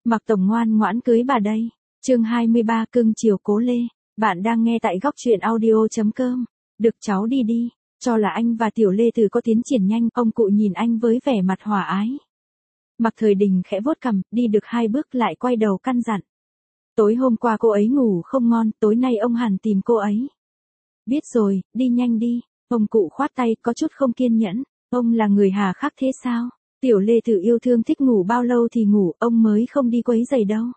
Mặc Tổng ngoan ngoãn cưới bà đây. Chương 23 cưng chiều Cố Lê. Bạn đang nghe tại góc truyện audio.com. Được cháu đi đi. Cho là anh và Tiểu Lê Từ có tiến triển nhanh, ông cụ nhìn anh với vẻ mặt hòa ái. Mặc Thời Đình khẽ vuốt cằm, đi được 2 bước lại quay đầu căn dặn. Tối hôm qua cô ấy ngủ không ngon, tối nay ông hẳn tìm cô ấy. Biết rồi, đi nhanh đi. Ông cụ khoát tay, có chút không kiên nhẫn. Ông là người hà khắc thế sao? Tiểu Lê Từ yêu thương thích ngủ bao lâu thì ngủ, ông mới không đi quấy rầy đâu.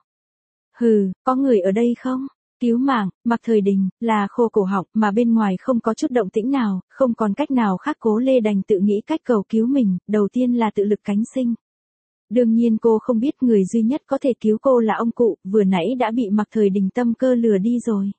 Hừ, có người ở đây không? Cứu mạng, Mặc Thời Đình, là khô cổ họng mà bên ngoài không có chút động tĩnh nào, không còn cách nào khác. Cố Lê đành tự nghĩ cách cầu cứu mình, đầu tiên là tự lực cánh sinh. Đương nhiên cô không biết người duy nhất có thể cứu cô là ông cụ, vừa nãy đã bị Mặc Thời Đình tâm cơ lừa đi rồi.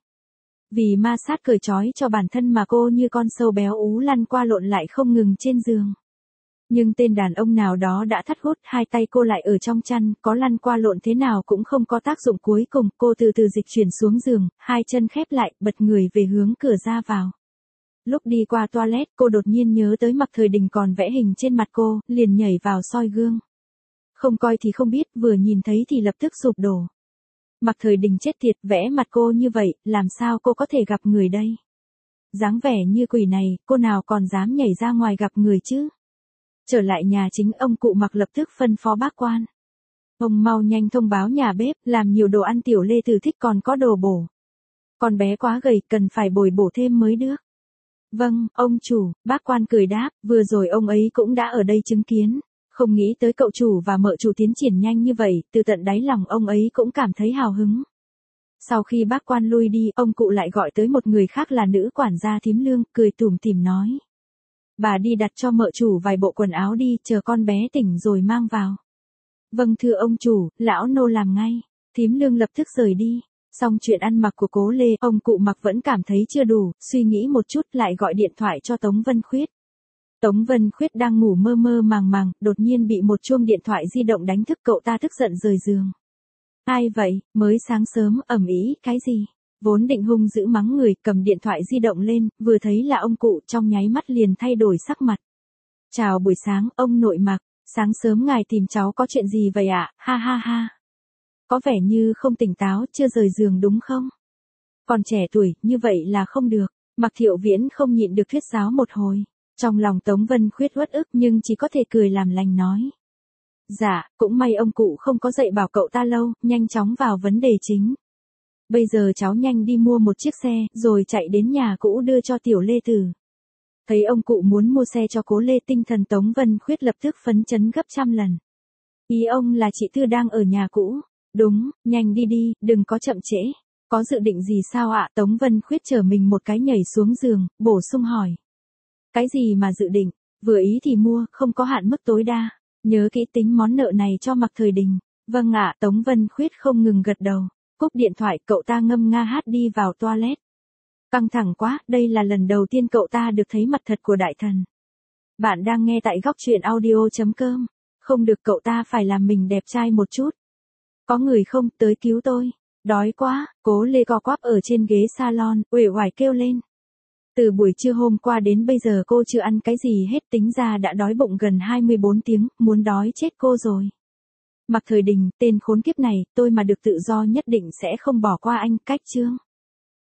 Vì ma sát cởi trói cho bản thân mà cô như con sâu béo ú lăn qua lộn lại không ngừng trên giường. Nhưng tên đàn ông nào đó đã thắt hút, 2 tay cô lại ở trong chăn, có lăn qua lộn thế nào cũng không có tác dụng. Cuối cùng, cô từ từ dịch chuyển xuống giường, 2 chân khép lại, bật người về hướng cửa ra vào. Lúc đi qua toilet, cô đột nhiên nhớ tới Mặc Thời Đình còn vẽ hình trên mặt cô, liền nhảy vào soi gương. Không coi thì không biết, vừa nhìn thấy thì lập tức sụp đổ. Mặc Thời Đình chết tiệt, vẽ mặt cô như vậy, làm sao cô có thể gặp người đây? Dáng vẻ như quỷ này, cô nào còn dám nhảy ra ngoài gặp người chứ? Trở lại nhà chính, ông cụ Mặc lập tức phân phó bác quan. Ông mau nhanh thông báo nhà bếp, làm nhiều đồ ăn Tiểu Lê Từ thích, còn có đồ bổ. Con bé quá gầy, cần phải bồi bổ thêm mới được. Vâng, ông chủ, bác quan cười đáp, vừa rồi ông ấy cũng đã ở đây chứng kiến. Không nghĩ tới cậu chủ và mợ chủ tiến triển nhanh như vậy, từ tận đáy lòng ông ấy cũng cảm thấy hào hứng. Sau khi bác quan lui đi, ông cụ lại gọi tới một người khác là nữ quản gia Thím Lương, cười tủm tỉm nói. Bà đi đặt cho mợ chủ vài bộ quần áo đi, chờ con bé tỉnh rồi mang vào. Vâng thưa ông chủ, lão nô làm ngay. Thím Lương lập tức rời đi. Xong chuyện ăn mặc của Cố Lê, ông cụ Mặc vẫn cảm thấy chưa đủ, suy nghĩ một chút lại gọi điện thoại cho Tống Vân Khuyết. Tống Vân Khuyết đang ngủ mơ mơ màng màng, đột nhiên bị một chuông điện thoại di động đánh thức, cậu ta tức giận rời giường. Ai vậy, mới sáng sớm, ầm ĩ cái gì? Vốn định hung dữ mắng người, cầm điện thoại di động lên, vừa thấy là ông cụ, trong nháy mắt liền thay đổi sắc mặt. Chào buổi sáng, ông nội Mặc, sáng sớm ngài tìm cháu có chuyện gì vậy ạ? Ha ha ha. Có vẻ như không tỉnh táo, chưa rời giường đúng không? Còn trẻ tuổi, như vậy là không được. Mặc Thiệu Viễn không nhịn được thuyết giáo một hồi. Trong lòng Tống Vân Khuyết uất ức nhưng chỉ có thể cười làm lành nói. Dạ, cũng may ông cụ không có dạy bảo cậu ta lâu, nhanh chóng vào vấn đề chính. Bây giờ cháu nhanh đi mua một chiếc xe, rồi chạy đến nhà cũ đưa cho Tiểu Lê Từ. Thấy ông cụ muốn mua xe cho Cố Lê, tinh thần Tống Vân Khuyết lập tức phấn chấn gấp trăm lần. Ý ông là chị Tư đang ở nhà cũ? Đúng, nhanh đi đi, đừng có chậm trễ. Có dự định gì sao ạ? Tống Vân Khuyết trở mình một cái nhảy xuống giường, bổ sung hỏi. Cái gì mà dự định, vừa ý thì mua, không có hạn mức tối đa. Nhớ kỹ tính món nợ này cho Mặc Thời Đình. Vâng ạ, Tống Vân Khuyết không ngừng gật đầu. Cúp điện thoại, cậu ta ngâm nga hát đi vào toilet. Căng thẳng quá, đây là lần đầu tiên cậu ta được thấy mặt thật của đại thần. Bạn đang nghe tại góc truyện audio.com. Không được, cậu ta phải làm mình đẹp trai một chút. Có người không, tới cứu tôi. Đói quá, Cố Lê co quắp ở trên ghế salon, uể oải kêu lên. Từ buổi trưa hôm qua đến bây giờ cô chưa ăn cái gì hết, tính ra đã đói bụng gần 24 tiếng, muốn đói chết cô rồi. Mặc Thời Đình, tên khốn kiếp này, tôi mà được tự do nhất định sẽ không bỏ qua anh, cách chương.